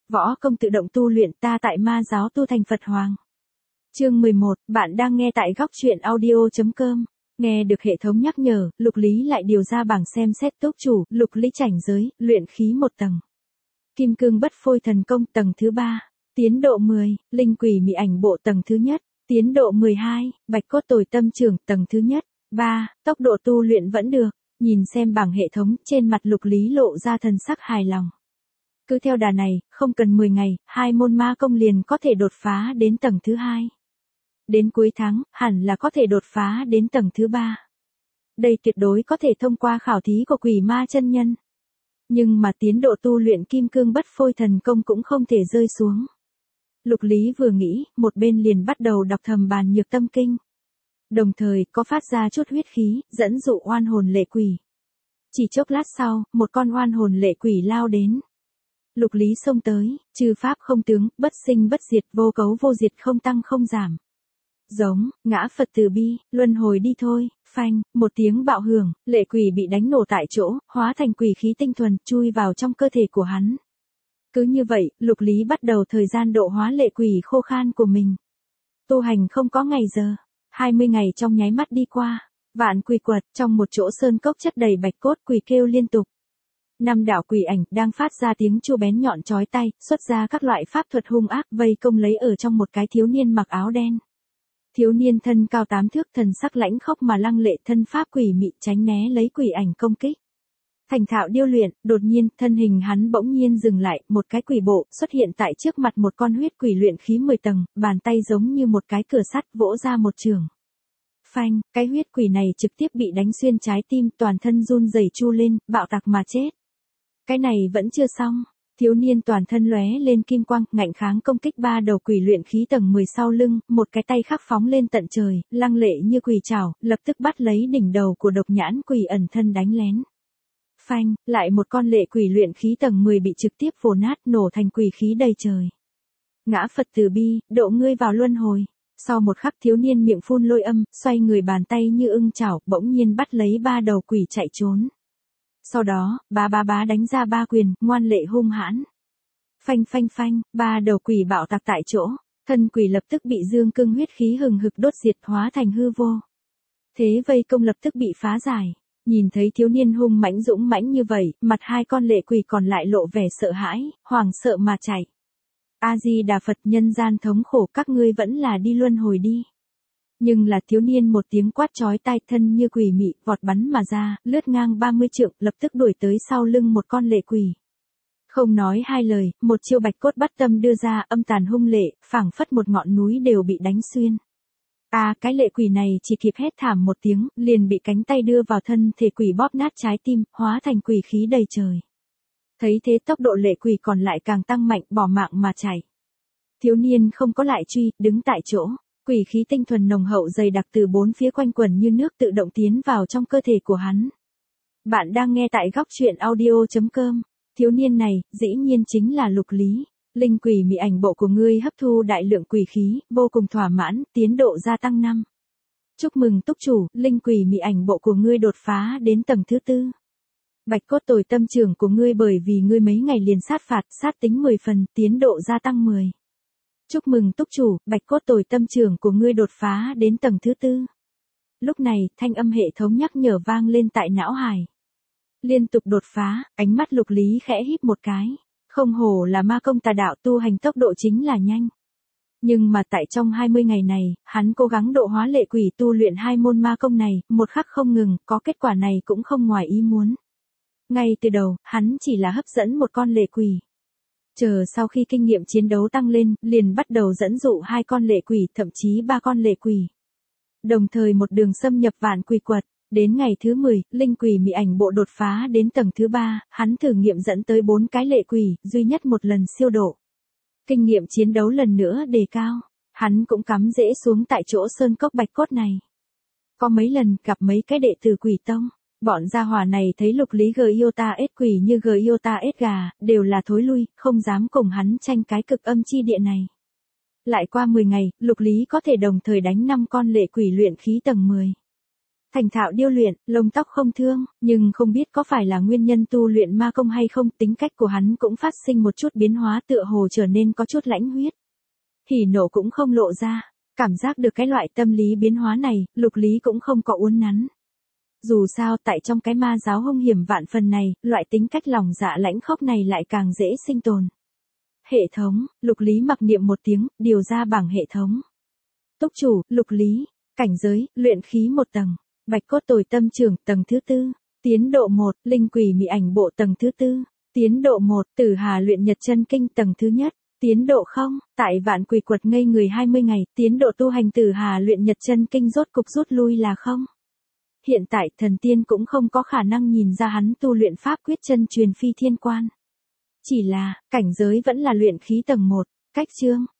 Võ công tự động tu luyện, ta tại ma giáo tu thành Phật Hoàng. Chương 11, bạn đang nghe tại góc truyện audio.com. Nghe được hệ thống nhắc nhở, Lục Lý lại điều ra bảng xem xét túc chủ, Lục Lý chảnh giới, luyện khí 1 tầng. Kim cương bất phôi thần công tầng thứ 3, tiến độ 10, linh quỷ mị ảnh bộ tầng thứ nhất, tiến độ 12, bạch cốt tồi tâm trưởng tầng thứ nhất, 3, tốc độ tu luyện vẫn được. Nhìn xem bảng hệ thống, trên mặt Lục Lý lộ ra thần sắc hài lòng. Cứ theo đà này, không cần 10 ngày, 2 môn ma công liền có thể đột phá đến tầng thứ 2. Đến cuối tháng, hẳn là có thể đột phá đến tầng thứ 3. Đây tuyệt đối có thể thông qua khảo thí của quỷ ma chân nhân. Nhưng mà tiến độ tu luyện kim cương bất phôi thần công cũng không thể rơi xuống. Lục Lý vừa nghĩ, một bên liền bắt đầu đọc thầm bàn nhược tâm kinh. Đồng thời, có phát ra chút huyết khí, dẫn dụ oan hồn lệ quỷ. Chỉ chốc lát sau, một con oan hồn lệ quỷ lao đến. Lục Lý xông tới, chư pháp không tướng, bất sinh bất diệt, vô cấu vô diệt, không tăng không giảm. Giống, ngã Phật từ bi, luân hồi đi thôi, phanh, một tiếng bạo hưởng, lệ quỷ bị đánh nổ tại chỗ, hóa thành quỷ khí tinh thuần, chui vào trong cơ thể của hắn. Cứ như vậy, Lục Lý bắt đầu thời gian độ hóa lệ quỷ khô khan của mình. Tu hành không có ngày giờ, 20 ngày trong nháy mắt đi qua, vạn quỷ quật, trong một chỗ sơn cốc chất đầy bạch cốt, quỷ kêu liên tục. 5 đạo quỷ ảnh đang phát ra tiếng chu bén nhọn chói tai, xuất ra các loại pháp thuật hung ác vây công lấy ở trong một cái thiếu niên mặc áo đen. Thiếu niên thân cao 8 thước, thần sắc lãnh khốc mà lăng lệ, thân pháp quỷ mị tránh né lấy quỷ ảnh công kích. Thành thạo điêu luyện, đột nhiên, thân hình hắn bỗng nhiên dừng lại, một cái quỷ bộ xuất hiện tại trước mặt một con huyết quỷ luyện khí 10 tầng, bàn tay giống như một cái cửa sắt vỗ ra một trường. Phanh, cái huyết quỷ này trực tiếp bị đánh xuyên trái tim, toàn thân run rẩy chu lên, bạo tạc mà chết. Cái này vẫn chưa xong, thiếu niên toàn thân lóe lên kim quang, ngạnh kháng công kích 3 đầu quỷ luyện khí tầng 10 sau lưng, một cái tay khác phóng lên tận trời, lăng lệ như quỷ trảo, lập tức bắt lấy đỉnh đầu của độc nhãn quỷ ẩn thân đánh lén. Phanh, lại một con lệ quỷ luyện khí tầng 10 bị trực tiếp vồ nát, nổ thành quỷ khí đầy trời. Ngã Phật từ bi, độ ngươi vào luân hồi. Sau một khắc, thiếu niên miệng phun lôi âm, xoay người, bàn tay như ưng chảo, bỗng nhiên bắt lấy 3 đầu quỷ chạy trốn. Sau đó, bá đánh ra 3 quyền, ngoan lệ hung hãn. Phanh phanh phanh, 3 đầu quỷ bạo tạc tại chỗ, thân quỷ lập tức bị dương cương huyết khí hừng hực đốt diệt, hóa thành hư vô. Thế vây công lập tức bị phá giải. Nhìn thấy thiếu niên hung mãnh dũng mãnh như vậy, mặt 2 con lệ quỷ còn lại lộ vẻ sợ hãi, hoảng sợ mà chạy. A Di Đà Phật, nhân gian thống khổ, các ngươi vẫn là đi luân hồi đi. Nhưng là thiếu niên một tiếng quát chói tai, thân như quỷ mị, vọt bắn mà ra, lướt ngang 30 trượng, lập tức đuổi tới sau lưng một con lệ quỷ. Không nói hai lời, một chiêu bạch cốt bắt tâm đưa ra, âm tàn hung lệ, phảng phất một ngọn núi đều bị đánh xuyên. Cái lệ quỷ này chỉ kịp hét thảm một tiếng, liền bị cánh tay đưa vào thân thể quỷ bóp nát trái tim, hóa thành quỷ khí đầy trời. Thấy thế, tốc độ lệ quỷ còn lại càng tăng mạnh, bỏ mạng mà chạy. Thiếu niên không có lại truy, đứng tại chỗ. Quỷ khí tinh thuần nồng hậu dày đặc từ bốn phía quanh quẩn như nước, tự động tiến vào trong cơ thể của hắn. Bạn đang nghe tại góc truyện audio.com. Thiếu niên này, dĩ nhiên chính là Lục Lý. Linh quỷ mị ảnh bộ của ngươi hấp thu đại lượng quỷ khí, vô cùng thỏa mãn, tiến độ gia tăng 5. Chúc mừng túc chủ, linh quỷ mị ảnh bộ của ngươi đột phá đến tầng thứ 4. Bạch cốt tồi tâm trưởng của ngươi bởi vì ngươi mấy ngày liền sát phạt, sát tính 10 phần, tiến độ gia tăng 10. Chúc mừng túc chủ, bạch cốt tồi tâm trưởng của ngươi đột phá đến tầng thứ 4. Lúc này, thanh âm hệ thống nhắc nhở vang lên tại não hải. Liên tục đột phá, ánh mắt Lục Lý khẽ híp một cái. Không hổ là ma công tà đạo, tu hành tốc độ chính là nhanh. Nhưng mà tại trong 20 ngày này, hắn cố gắng độ hóa lệ quỷ, tu luyện 2 môn ma công này, một khắc không ngừng, có kết quả này cũng không ngoài ý muốn. Ngay từ đầu, hắn chỉ là hấp dẫn một con lệ quỷ. Chờ sau khi kinh nghiệm chiến đấu tăng lên, liền bắt đầu dẫn dụ 2 con lệ quỷ, thậm chí 3 con lệ quỷ. Đồng thời một đường xâm nhập vạn quỷ quật. Đến ngày thứ 10, linh quỷ mị ảnh bộ đột phá đến tầng thứ 3, hắn thử nghiệm dẫn tới 4 cái lệ quỷ, duy nhất một lần siêu độ. Kinh nghiệm chiến đấu lần nữa đề cao, hắn cũng cắm rễ xuống tại chỗ sơn cốc bạch cốt này. Có mấy lần gặp mấy cái đệ tử quỷ tông, bọn gia hỏa này thấy Lục Lý Giota ết quỷ như Giota ết gà, đều là thối lui, không dám cùng hắn tranh cái cực âm chi địa này. Lại qua 10 ngày, Lục Lý có thể đồng thời đánh 5 con lệ quỷ luyện khí tầng 10. Thành thạo điêu luyện, lông tóc không thương, nhưng không biết có phải là nguyên nhân tu luyện ma công hay không, tính cách của hắn cũng phát sinh một chút biến hóa, tựa hồ trở nên có chút lãnh huyết. Hỉ nộ cũng không lộ ra, cảm giác được cái loại tâm lý biến hóa này, Lục Lý cũng không có uốn nắn. Dù sao tại trong cái ma giáo hung hiểm vạn phần này, loại tính cách lòng dạ lãnh khốc này lại càng dễ sinh tồn. Hệ thống, Lục Lý mặc niệm một tiếng, điều ra bảng hệ thống. Túc chủ, Lục Lý, cảnh giới, luyện khí 1 tầng, bạch cốt tồi tâm trưởng tầng thứ 4, tiến độ 1, linh quỷ mị ảnh bộ tầng thứ 4, tiến độ 1, tử hà luyện nhật chân kinh tầng thứ nhất, tiến độ 0, tại vạn quỷ quật ngây người 20 ngày, tiến độ tu hành tử hà luyện nhật chân kinh rốt cục rút lui là 0. Hiện tại thần tiên cũng không có khả năng nhìn ra hắn tu luyện pháp quyết chân truyền phi thiên quan. Chỉ là, cảnh giới vẫn là luyện khí tầng 1, cách chương.